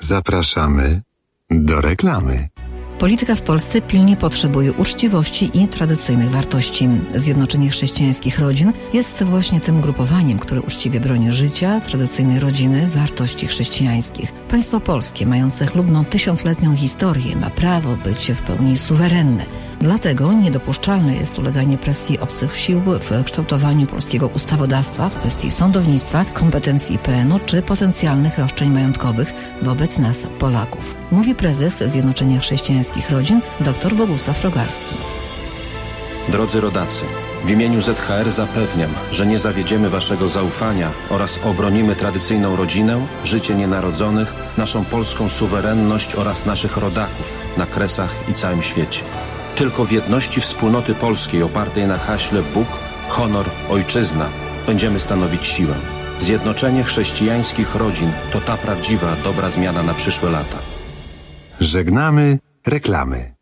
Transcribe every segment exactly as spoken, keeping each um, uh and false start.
Zapraszamy do reklamy. Polityka w Polsce pilnie potrzebuje uczciwości i tradycyjnych wartości. Zjednoczenie Chrześcijańskich Rodzin jest właśnie tym grupowaniem, które uczciwie broni życia, tradycyjnej rodziny, wartości chrześcijańskich. Państwo polskie, mające chlubną tysiącletnią historię, ma prawo być w pełni suwerenne. Dlatego niedopuszczalne jest uleganie presji obcych sił w kształtowaniu polskiego ustawodawstwa w kwestii sądownictwa, kompetencji I P N u czy potencjalnych roszczeń majątkowych wobec nas, Polaków. Mówi prezes Zjednoczenia Chrześcijańskich Rodzin dr Bogusław Rogalski. Drodzy rodacy, w imieniu Z H R zapewniam, że nie zawiedziemy waszego zaufania oraz obronimy tradycyjną rodzinę, życie nienarodzonych, naszą polską suwerenność oraz naszych rodaków na Kresach i całym świecie. Tylko w jedności wspólnoty polskiej opartej na haśle Bóg, honor, ojczyzna będziemy stanowić siłę. Zjednoczenie chrześcijańskich rodzin to ta prawdziwa, dobra zmiana na przyszłe lata. Żegnamy reklamy.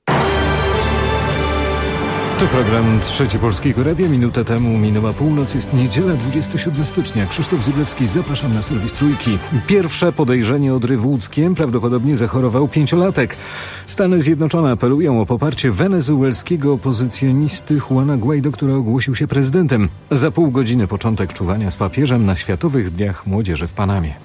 To program Trzeci Polskiego Radia. Minutę temu minęła północ, jest niedziela, dwudziestego siódmego stycznia. Krzysztof Zyblewski, zapraszam na serwis Trójki. Pierwsze podejrzenie Odry w Łódzkiem, prawdopodobnie zachorował pięciolatek. Stany Zjednoczone apelują o poparcie wenezuelskiego opozycjonisty Juana Guaido, który ogłosił się prezydentem. Za pół godziny początek czuwania z papieżem na Światowych Dniach Młodzieży w Panamie.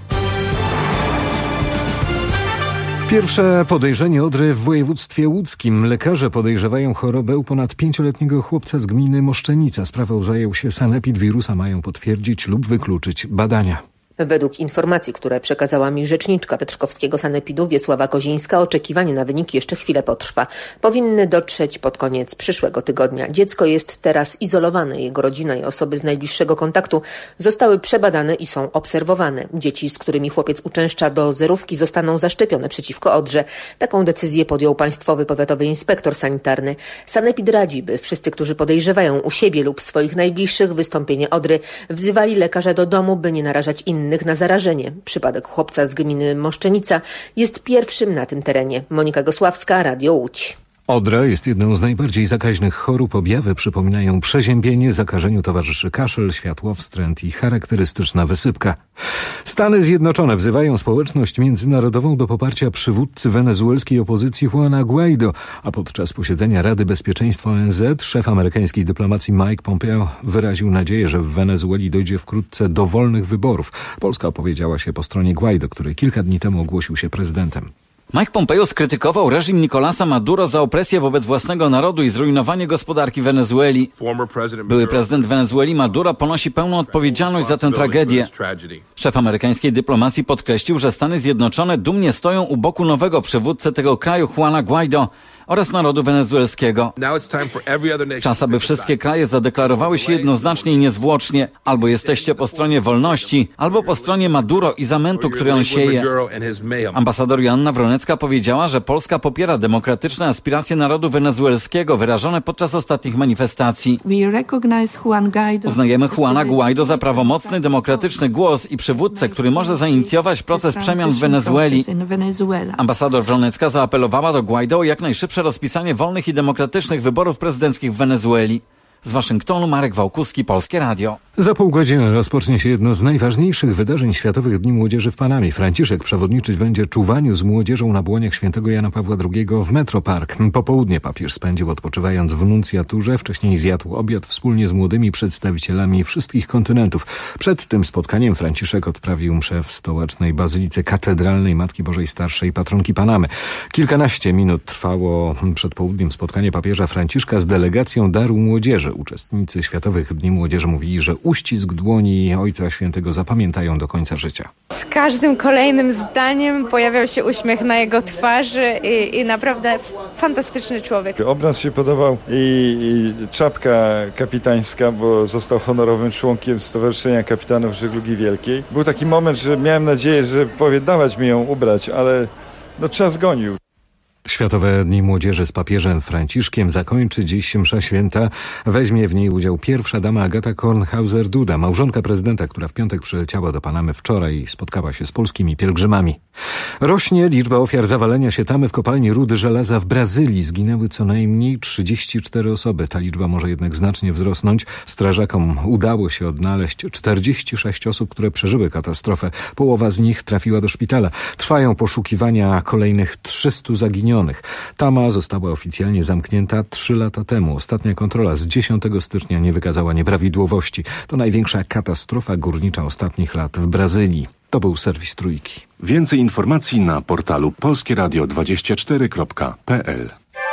Pierwsze podejrzenie Odry w województwie łódzkim. Lekarze podejrzewają chorobę u ponad pięcioletniego chłopca z gminy Moszczenica. Sprawą zajął się sanepid. Wirusa mają potwierdzić lub wykluczyć badania. Według informacji, które przekazała mi rzeczniczka piotrkowskiego sanepidu Wiesława Kozińska, oczekiwanie na wyniki jeszcze chwilę potrwa. Powinny dotrzeć pod koniec przyszłego tygodnia. Dziecko jest teraz izolowane. Jego rodzina i osoby z najbliższego kontaktu zostały przebadane i są obserwowane. Dzieci, z którymi chłopiec uczęszcza do zerówki, zostaną zaszczepione przeciwko Odrze. Taką decyzję podjął Państwowy Powiatowy Inspektor Sanitarny. Sanepid radzi, by wszyscy, którzy podejrzewają u siebie lub swoich najbliższych wystąpienie Odry, wzywali lekarza do domu, by nie narażać innych na zarażenie. Przypadek chłopca z gminy Moszczenica jest pierwszym na tym terenie. Monika Gosławska, Radio Łódź. Odra jest jedną z najbardziej zakaźnych chorób. Objawy przypominają przeziębienie, zakażeniu towarzyszy kaszel, światłowstręt i charakterystyczna wysypka. Stany Zjednoczone wzywają społeczność międzynarodową do poparcia przywódcy wenezuelskiej opozycji Juana Guaido, a podczas posiedzenia Rady Bezpieczeństwa O N Z szef amerykańskiej dyplomacji Mike Pompeo wyraził nadzieję, że w Wenezueli dojdzie wkrótce do wolnych wyborów. Polska opowiedziała się po stronie Guaido, który kilka dni temu ogłosił się prezydentem. Mike Pompeo skrytykował reżim Nicolasa Maduro za opresję wobec własnego narodu i zrujnowanie gospodarki Wenezueli. Były prezydent Wenezueli Maduro ponosi pełną odpowiedzialność za tę tragedię. Szef amerykańskiej dyplomacji podkreślił, że Stany Zjednoczone dumnie stoją u boku nowego przywódcy tego kraju, Juana Guaido, oraz narodu wenezuelskiego. Czas, aby wszystkie kraje zadeklarowały się jednoznacznie i niezwłocznie. Albo jesteście po stronie wolności, albo po stronie Maduro i zamętu, który on sieje. Ambasador Joanna Wronecka powiedziała, że Polska popiera demokratyczne aspiracje narodu wenezuelskiego wyrażone podczas ostatnich manifestacji. Uznajemy Juana Guaido za prawomocny, demokratyczny głos i przywódcę, który może zainicjować proces przemian w Wenezueli. Ambasador Wronecka zaapelowała do Guaido o jak najszybsze rozpisanie wolnych i demokratycznych wyborów prezydenckich w Wenezueli. Z Waszyngtonu Marek Wałkuski, Polskie Radio. Za pół godziny rozpocznie się jedno z najważniejszych wydarzeń Światowych Dni Młodzieży w Panamie. Franciszek przewodniczyć będzie czuwaniu z młodzieżą na błoniach świętego Jana Pawła drugiego w Metropark. Popołudnie papież spędził odpoczywając w nuncjaturze. Wcześniej zjadł obiad wspólnie z młodymi przedstawicielami wszystkich kontynentów. Przed tym spotkaniem Franciszek odprawił mszę w stołecznej Bazylice Katedralnej Matki Bożej Starszej, patronki Panamy. Kilkanaście minut trwało przed południem spotkanie papieża Franciszka z delegacją Daru Młodzieży. Uczestnicy Światowych Dni Młodzieży mówili, że uścisk dłoni Ojca Świętego zapamiętają do końca życia. Z każdym kolejnym zdaniem pojawiał się uśmiech na jego twarzy i, i naprawdę fantastyczny człowiek. Obraz się podobał i, i czapka kapitańska, bo został honorowym członkiem Stowarzyszenia Kapitanów Żeglugi Wielkiej. Był taki moment, że miałem nadzieję, że powie dawać mi ją ubrać, ale no czas gonił. Światowe Dni Młodzieży z papieżem Franciszkiem zakończy dziś msza święta. Weźmie w niej udział pierwsza dama Agata Kornhauser-Duda, małżonka prezydenta, która w piątek przyleciała do Panamy wczoraj i spotkała się z polskimi pielgrzymami. Rośnie liczba ofiar zawalenia się tamy w kopalni rudy żelaza w Brazylii. Zginęły co najmniej trzydzieści cztery osoby. Ta liczba może jednak znacznie wzrosnąć. Strażakom udało się odnaleźć czterdzieści sześć osób, które przeżyły katastrofę. Połowa z nich trafiła do szpitala. Trwają poszukiwania kolejnych trzystu zaginionych. Tama została oficjalnie zamknięta trzy lata temu. Ostatnia kontrola z dziesiątego stycznia nie wykazała nieprawidłowości. To największa katastrofa górnicza ostatnich lat w Brazylii. To był serwis Trójki. Więcej informacji na portalu polskie radio dwadzieścia cztery kropka p l.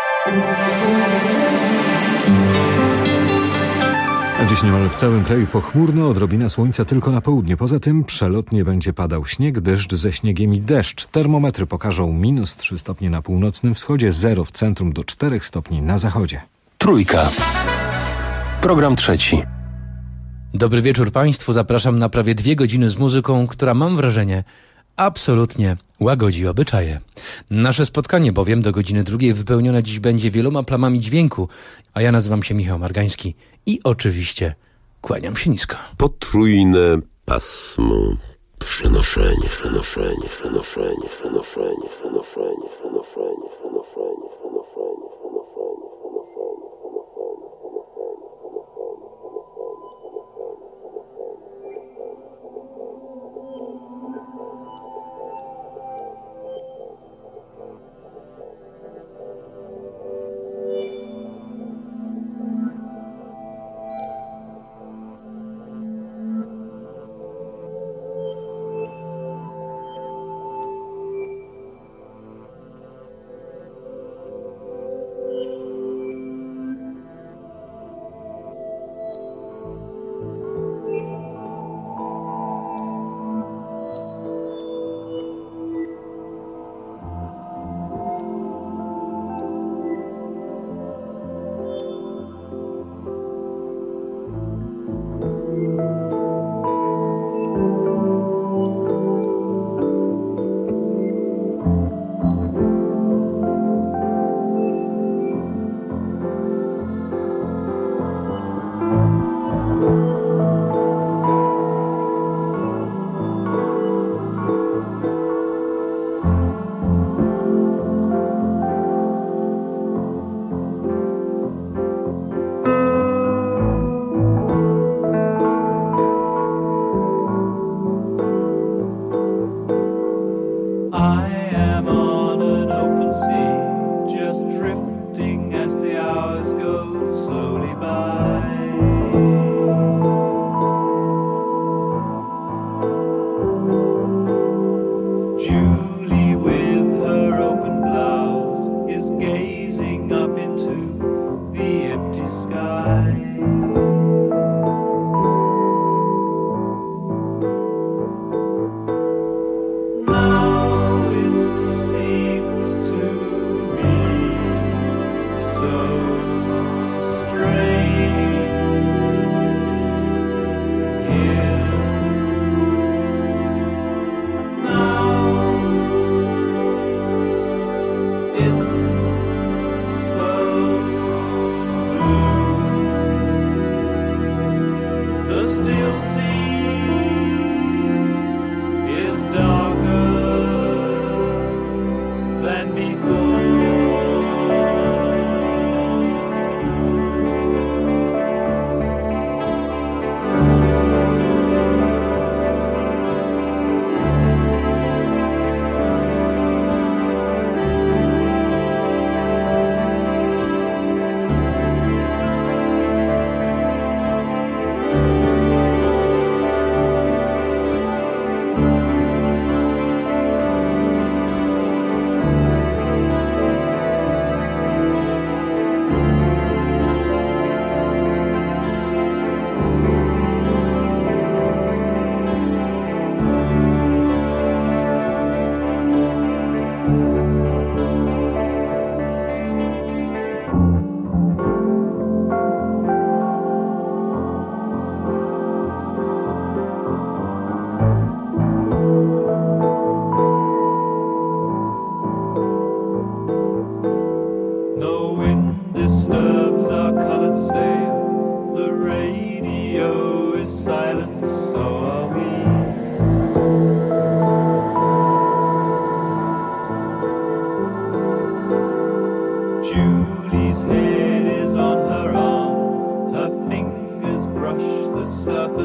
A dziś niemal w całym kraju pochmurno, odrobina słońca tylko na południe. Poza tym przelotnie będzie padał śnieg, deszcz ze śniegiem i deszcz. Termometry pokażą minus trzy stopnie na północnym wschodzie, zero w centrum do czterech stopni na zachodzie. Trójka. Program trzeci. Dobry wieczór Państwu. Zapraszam na prawie dwie godziny z muzyką, która, mam wrażenie, absolutnie łagodzi obyczaje. Nasze spotkanie bowiem do godziny drugiej wypełnione dziś będzie wieloma plamami dźwięku, a ja nazywam się Michał Margański i oczywiście kłaniam się nisko. Potrójne pasmo. Przenoszenie, przenoszenie, przenoszenie, przenoszenie, przenoszenie, przenoszenie, przenoszenie, przenoszenie.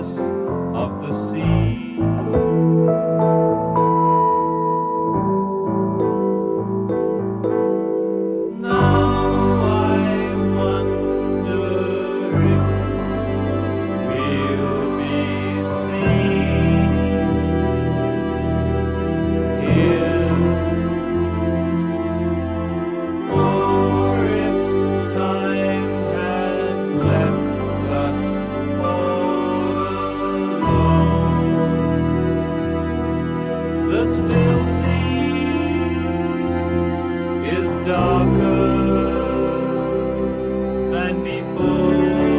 of the sea. Now I wonder if we'll be seen here, or if time has left us all alone. The still sea is darker than before.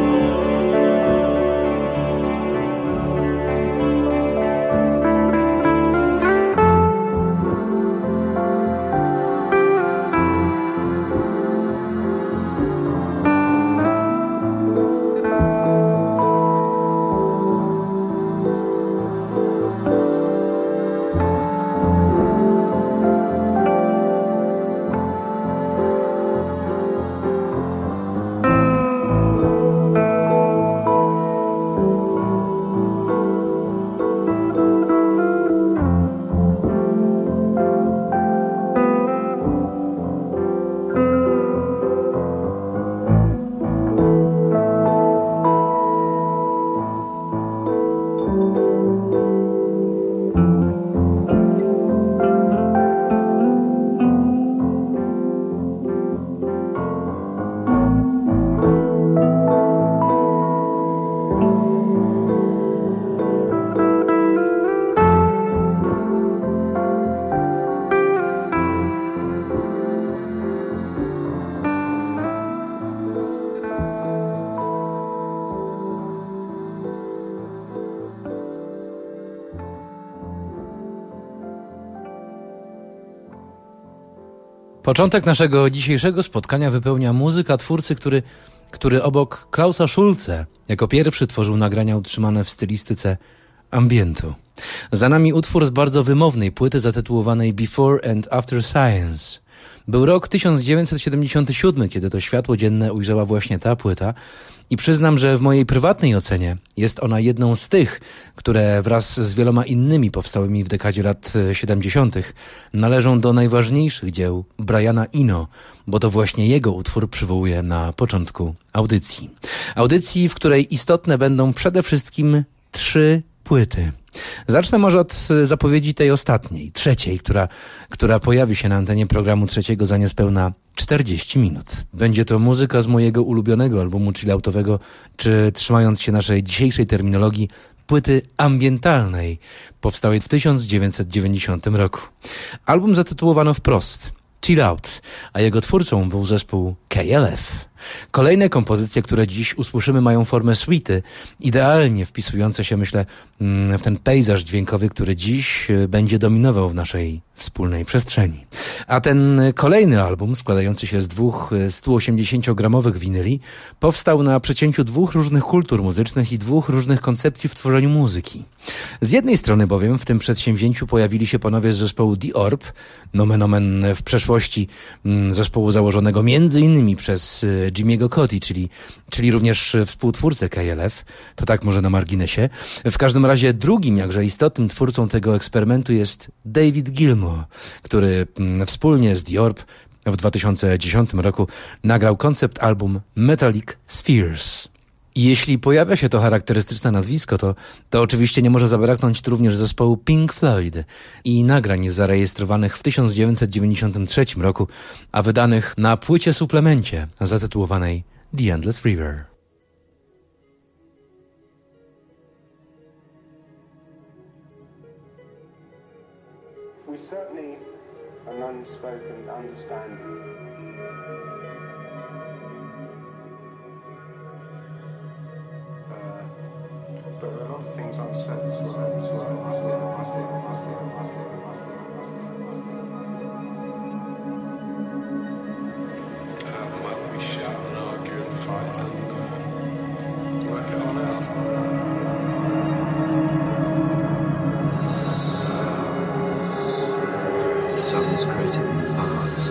Początek naszego dzisiejszego spotkania wypełnia muzyka twórcy, który, który obok Klausa Schulze jako pierwszy tworzył nagrania utrzymane w stylistyce ambientu. Za nami utwór z bardzo wymownej płyty zatytułowanej Before and After Science. Był rok tysiąc dziewięćset siedemdziesiąty siódmy, kiedy to światło dzienne ujrzała właśnie ta płyta i przyznam, że w mojej prywatnej ocenie jest ona jedną z tych, które wraz z wieloma innymi powstałymi w dekadzie lat siedemdziesiątych należą do najważniejszych dzieł Briana Eno, bo to właśnie jego utwór przywołuję na początku audycji. Audycji, w której istotne będą przede wszystkim trzy płyty. Zacznę może od zapowiedzi tej ostatniej, trzeciej, która, która pojawi się na antenie programu trzeciego za niespełna czterdzieści minut. Będzie to muzyka z mojego ulubionego albumu chilloutowego, czy trzymając się naszej dzisiejszej terminologii, płyty ambientalnej, powstałej w tysiąc dziewięćset dziewięćdziesiątym roku. Album zatytułowano wprost Chill Out, a jego twórcą był zespół K L F. Kolejne kompozycje, które dziś usłyszymy, mają formę suity, idealnie wpisujące się, myślę, w ten pejzaż dźwiękowy, który dziś będzie dominował w naszej wspólnej przestrzeni. A ten kolejny album, składający się z dwóch sto osiemdziesięciogramowych winyli, powstał na przecięciu dwóch różnych kultur muzycznych i dwóch różnych koncepcji w tworzeniu muzyki. Z jednej strony bowiem w tym przedsięwzięciu pojawili się panowie z zespołu The Orb, nomen omen w przeszłości zespołu założonego między innymi przez Jimmy'ego Cody, czyli, czyli również współtwórcę K L F, to tak może na marginesie. W każdym razie drugim, jakże istotnym twórcą tego eksperymentu jest David Gilmour, który wspólnie z The Orb w dwa tysiące dziesiątym roku nagrał koncept album Metallic Spheres. I jeśli pojawia się to charakterystyczne nazwisko, to, to oczywiście nie może zabraknąć tu również zespołu Pink Floyd i nagrań zarejestrowanych w tysiąc dziewięćset dziewięćdziesiątym trzecim roku, a wydanych na płycie suplemencie zatytułowanej The Endless River. We certainly an unspoken understanding. But there are a lot of things unsaid as well. As well. Um, well, we shout and argue and fight and uh, work it on out. The sun is created in our hearts.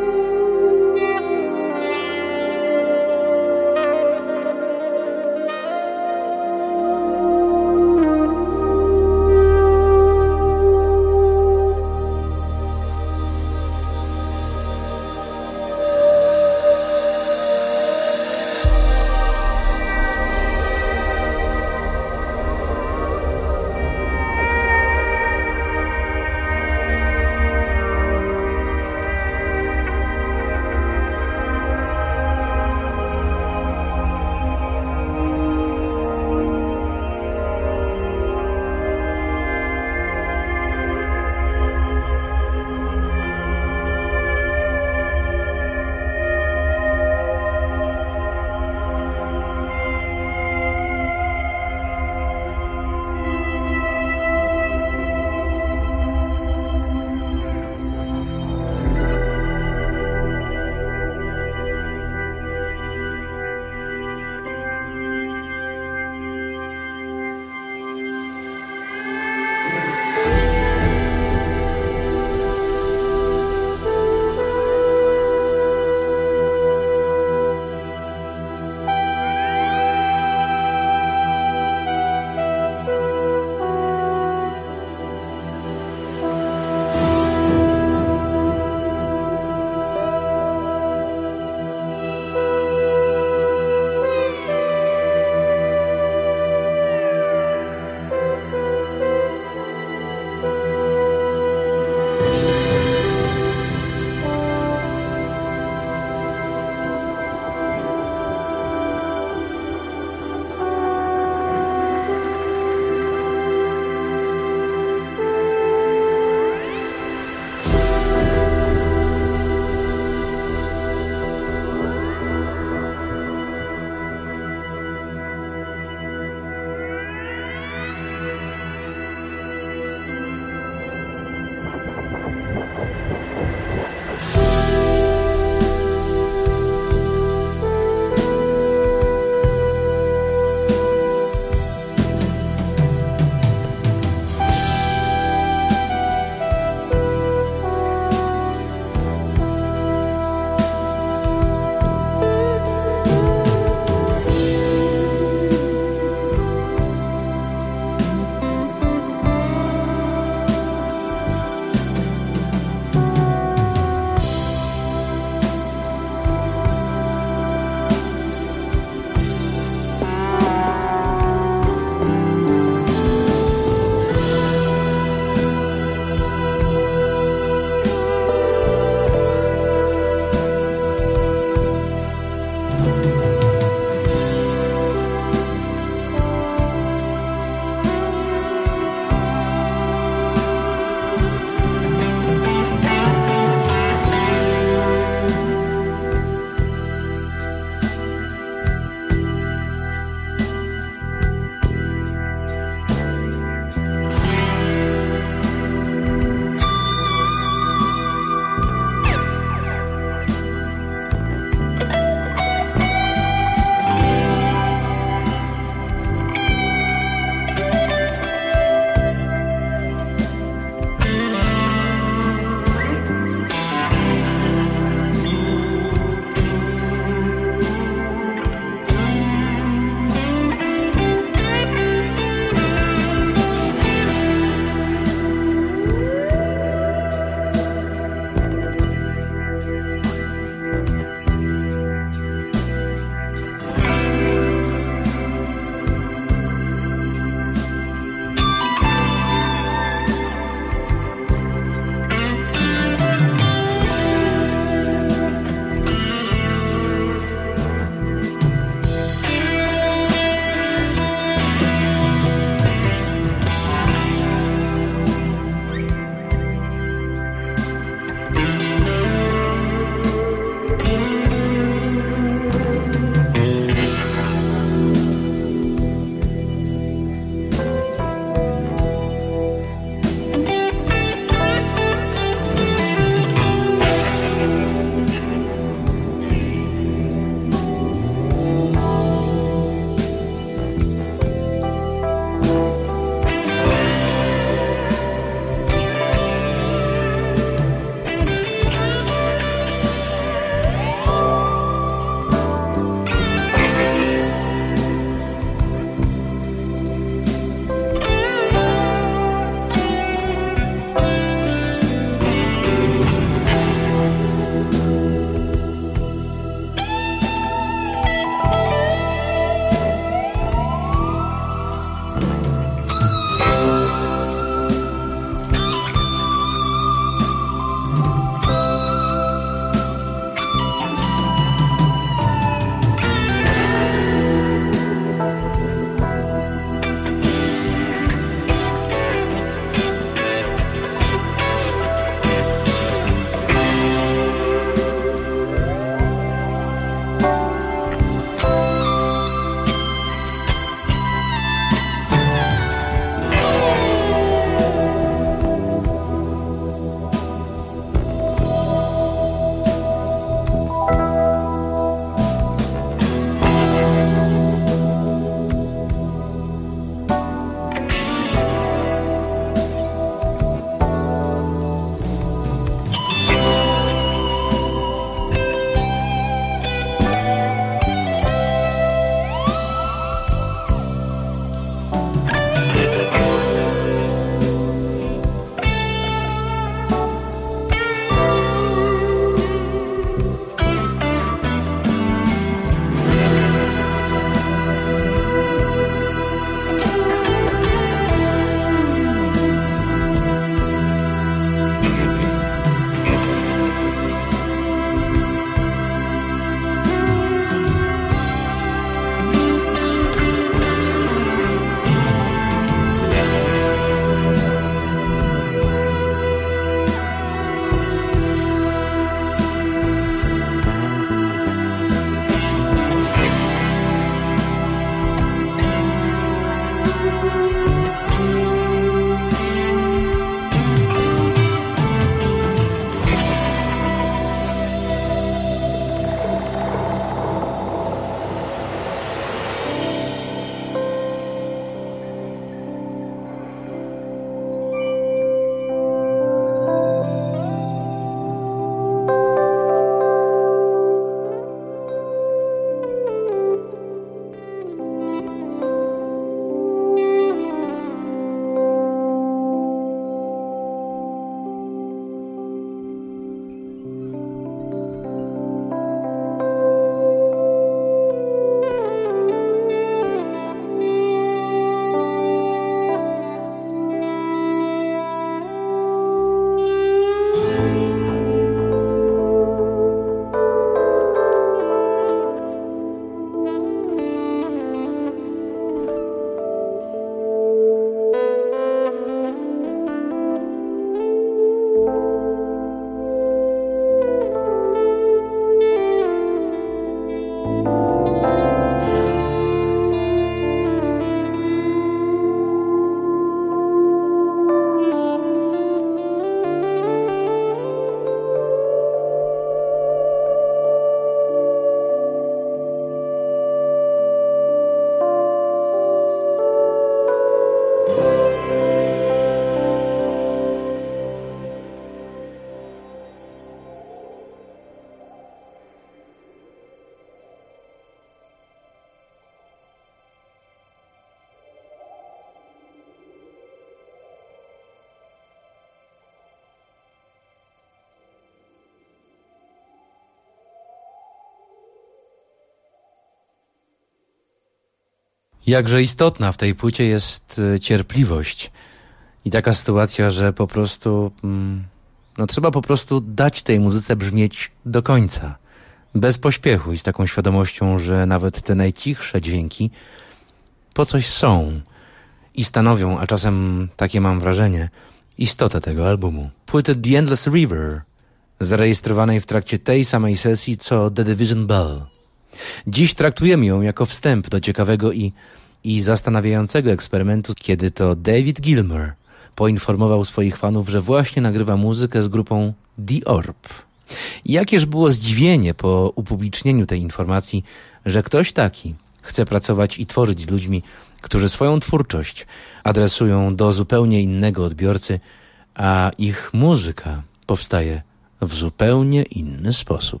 Jakże istotna w tej płycie jest cierpliwość i taka sytuacja, że po prostu mm, no trzeba po prostu dać tej muzyce brzmieć do końca, bez pośpiechu i z taką świadomością, że nawet te najcichsze dźwięki po coś są i stanowią, a czasem takie mam wrażenie, istotę tego albumu. Płytę The Endless River, zarejestrowanej w trakcie tej samej sesji co The Division Bell. Dziś traktujemy ją jako wstęp do ciekawego i, i zastanawiającego eksperymentu, kiedy to David Gilmour poinformował swoich fanów, że właśnie nagrywa muzykę z grupą The Orb. Jakież było zdziwienie po upublicznieniu tej informacji, że ktoś taki chce pracować i tworzyć z ludźmi, którzy swoją twórczość adresują do zupełnie innego odbiorcy, a ich muzyka powstaje w zupełnie inny sposób.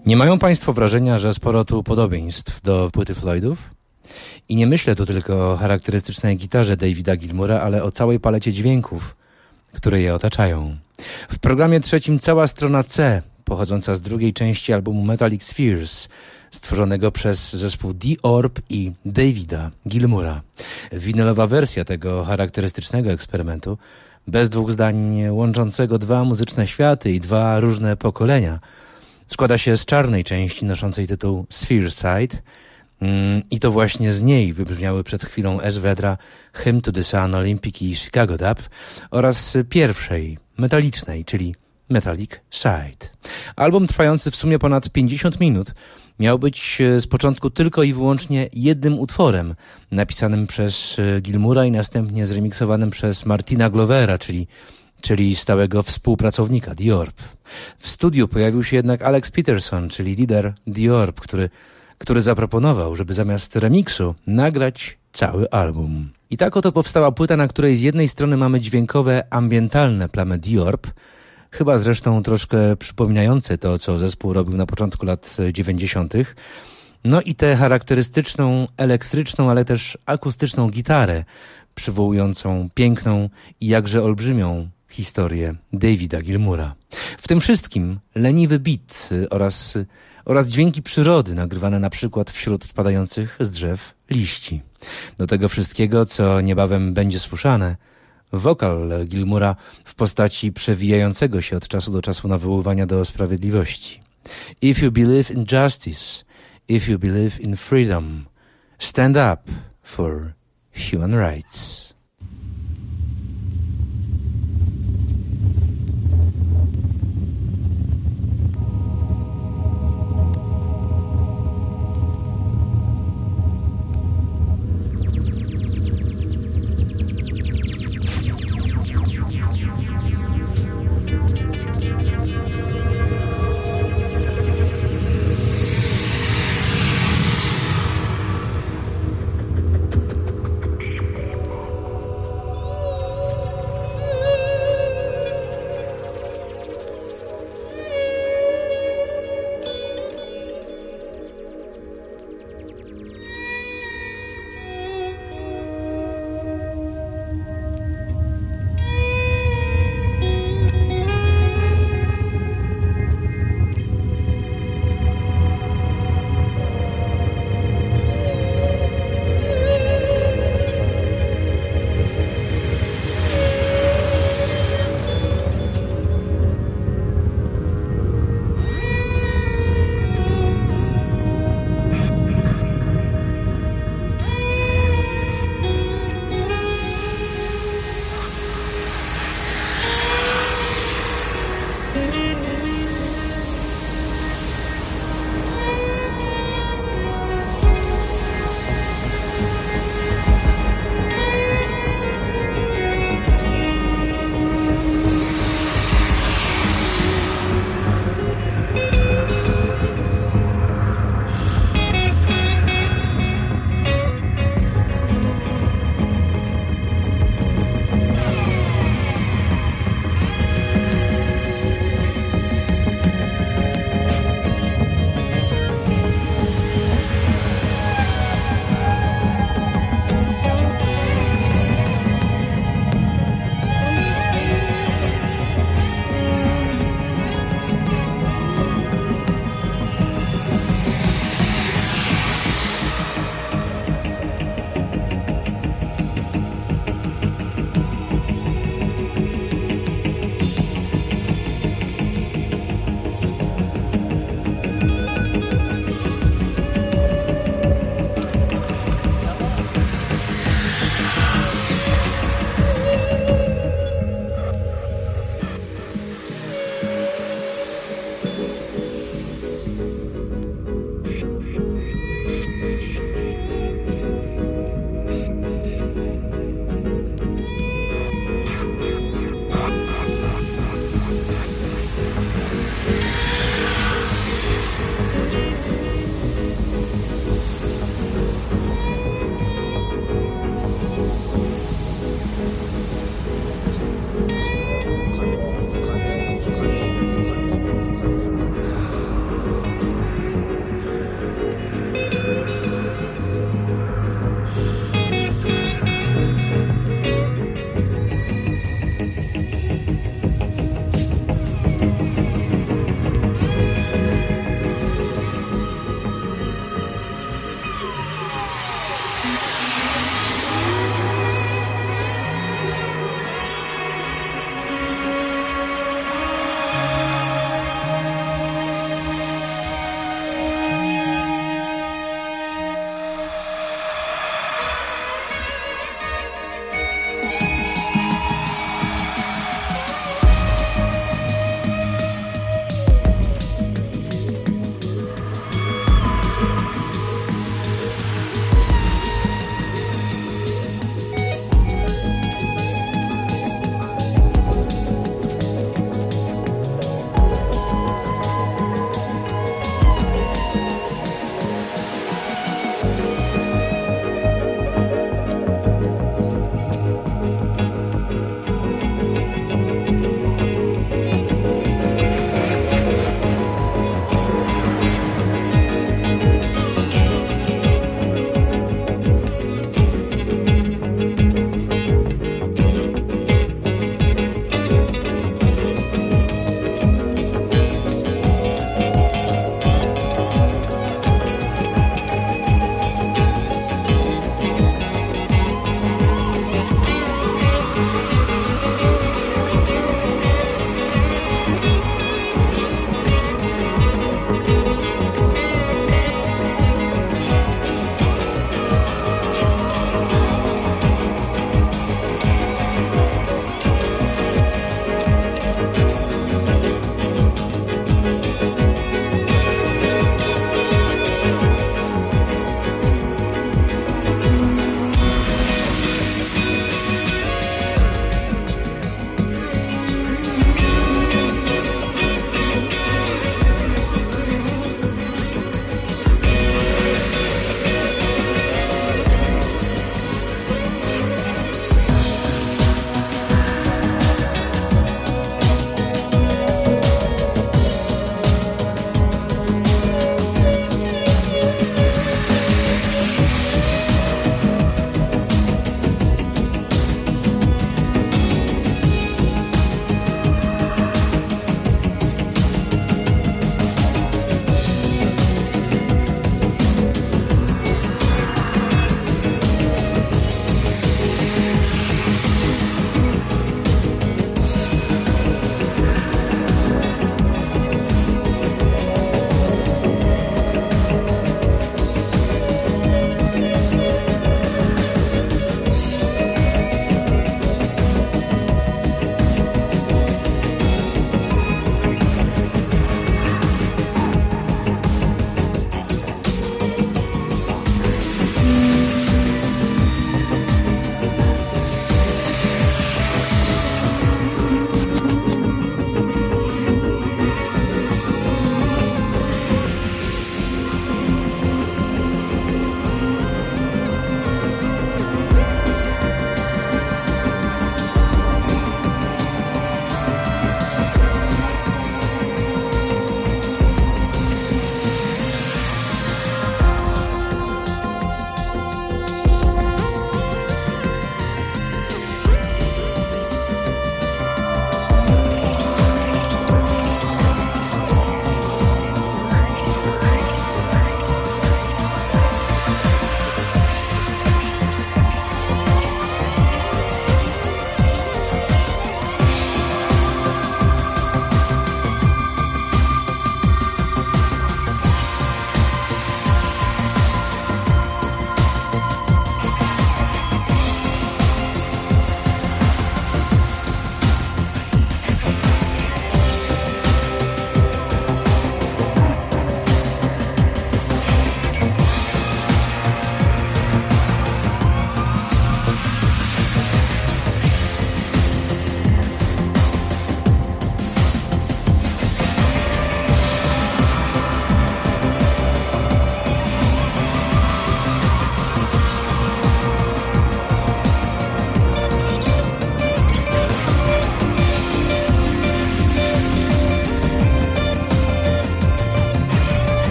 Nie mają Państwo wrażenia, że sporo tu podobieństw do płyty Floydów? I nie myślę tu tylko o charakterystycznej gitarze Davida Gilmoura, ale o całej palecie dźwięków, które je otaczają. W programie trzecim cała strona C, pochodząca z drugiej części albumu Metallic Spheres, stworzonego przez zespół The Orb i Davida Gilmoura. Winylowa wersja tego charakterystycznego eksperymentu, bez dwóch zdań łączącego dwa muzyczne światy i dwa różne pokolenia, składa się z czarnej części noszącej tytuł Sphere Side, i to właśnie z niej wybrzmiały przed chwilą S. Vedra Hymn to the Sun, Olympic i Chicago Dub, oraz pierwszej, metalicznej, czyli Metallic Side. Album trwający w sumie ponad pięćdziesiąt minut miał być z początku tylko i wyłącznie jednym utworem, napisanym przez Gilmoura i następnie zremiksowanym przez Martina Glovera, czyli czyli stałego współpracownika The Orb. W studiu pojawił się jednak Alex Peterson, czyli lider The Orb, który który zaproponował, żeby zamiast remiksu nagrać cały album. I tak oto powstała płyta, na której z jednej strony mamy dźwiękowe, ambientalne plamy The Orb, chyba zresztą troszkę przypominające to, co zespół robił na początku lat dziewięćdziesiątych. No i tę charakterystyczną, elektryczną, ale też akustyczną gitarę, przywołującą piękną i jakże olbrzymią historię Davida Gilmoura. W tym wszystkim leniwy beat oraz oraz dźwięki przyrody nagrywane na przykład wśród spadających z drzew liści. Do tego wszystkiego, co niebawem będzie słyszane, wokal Gilmoura w postaci przewijającego się od czasu do czasu nawoływania do sprawiedliwości. If you believe in justice, if you believe in freedom, stand up for human rights.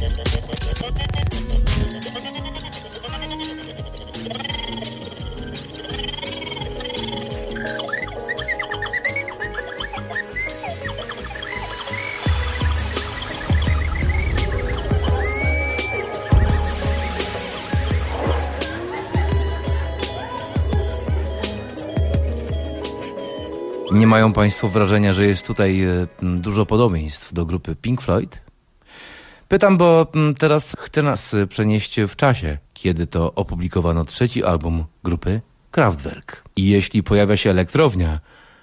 Nie mają Państwo wrażenia, że jest tutaj dużo podobieństw do grupy Pink Floyd? Pytam, bo teraz chcę nas przenieść w czasie, kiedy to opublikowano trzeci album grupy Kraftwerk. I jeśli pojawia się elektrownia,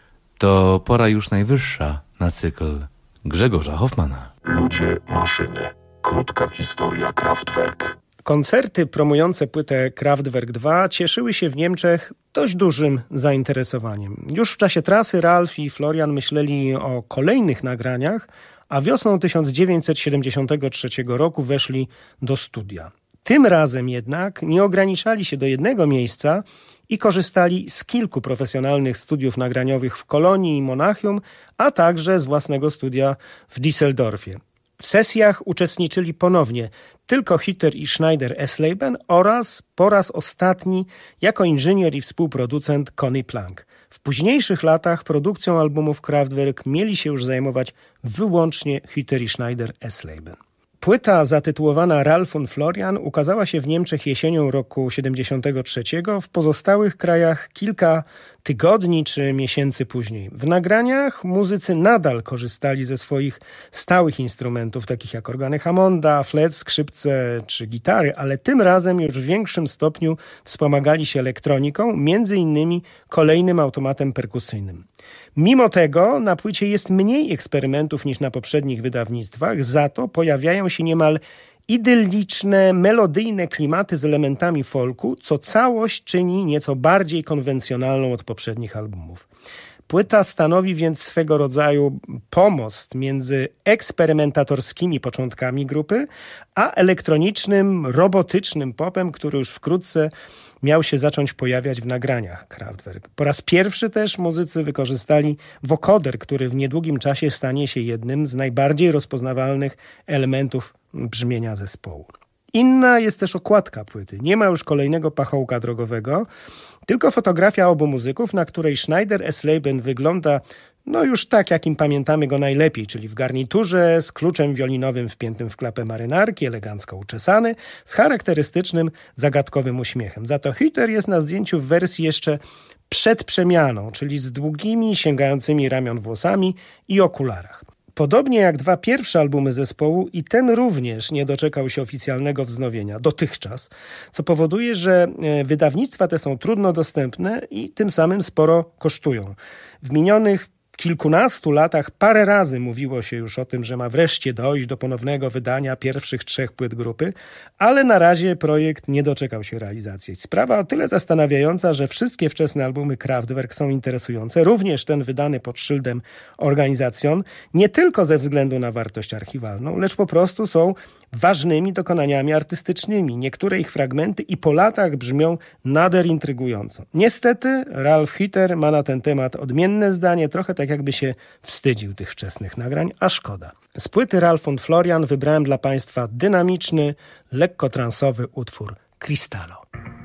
to pora już najwyższa na cykl Grzegorza Hoffmana. Ludzie, maszyny. Krótka historia Kraftwerk. Koncerty promujące płytę Kraftwerk dwa cieszyły się w Niemczech dość dużym zainteresowaniem. Już w czasie trasy Ralf i Florian myśleli o kolejnych nagraniach, a wiosną tysiąc dziewięćset siedemdziesiątego trzeciego roku weszli do studia. Tym razem jednak nie ograniczali się do jednego miejsca i korzystali z kilku profesjonalnych studiów nagraniowych w Kolonii i Monachium, a także z własnego studia w Düsseldorfie. W sesjach uczestniczyli ponownie tylko Hütter i Schneider-Esleben oraz po raz ostatni jako inżynier i współproducent Conny Plank. W późniejszych latach produkcją albumów Kraftwerk mieli się już zajmować wyłącznie Hütter i Schneider-Esleben. Płyta zatytułowana Ralf und Florian ukazała się w Niemczech jesienią roku siedemdziesiątego trzeciego, w pozostałych krajach kilka tygodni czy miesięcy później. W nagraniach muzycy nadal korzystali ze swoich stałych instrumentów, takich jak organy Hammonda, flet, skrzypce czy gitary, ale tym razem już w większym stopniu wspomagali się elektroniką, między innymi kolejnym automatem perkusyjnym. Mimo tego na płycie jest mniej eksperymentów niż na poprzednich wydawnictwach, za to pojawiają się niemal idylliczne, melodyjne klimaty z elementami folku, co całość czyni nieco bardziej konwencjonalną od poprzednich albumów. Płyta stanowi więc swego rodzaju pomost między eksperymentatorskimi początkami grupy, a elektronicznym, robotycznym popem, który już wkrótce miał się zacząć pojawiać w nagraniach Kraftwerk. Po raz pierwszy też muzycy wykorzystali wokoder, który w niedługim czasie stanie się jednym z najbardziej rozpoznawalnych elementów brzmienia zespołu. Inna jest też okładka płyty. Nie ma już kolejnego pachołka drogowego, tylko fotografia obu muzyków, na której Schneider-Esleben wygląda no już tak, jakim pamiętamy go najlepiej, czyli w garniturze, z kluczem wiolinowym wpiętym w klapę marynarki, elegancko uczesany, z charakterystycznym, zagadkowym uśmiechem. Za to Hütter jest na zdjęciu w wersji jeszcze przed przemianą, czyli z długimi, sięgającymi ramion włosami i okularach. Podobnie jak dwa pierwsze albumy zespołu, i ten również nie doczekał się oficjalnego wznowienia dotychczas, co powoduje, że wydawnictwa te są trudno dostępne i tym samym sporo kosztują. W minionych kilkunastu latach parę razy mówiło się już o tym, że ma wreszcie dojść do ponownego wydania pierwszych trzech płyt grupy, ale na razie projekt nie doczekał się realizacji. Sprawa o tyle zastanawiająca, że wszystkie wczesne albumy Kraftwerk są interesujące, również ten wydany pod szyldem Organisation, nie tylko ze względu na wartość archiwalną, lecz po prostu są ważnymi dokonaniami artystycznymi. Niektóre ich fragmenty i po latach brzmią nader intrygująco. Niestety Ralf Hütter ma na ten temat odmienne zdanie, trochę tak jakby się wstydził tych wczesnych nagrań, a szkoda. Z płyty Ralf und Florian wybrałem dla Państwa dynamiczny, lekko transowy utwór Cristallo.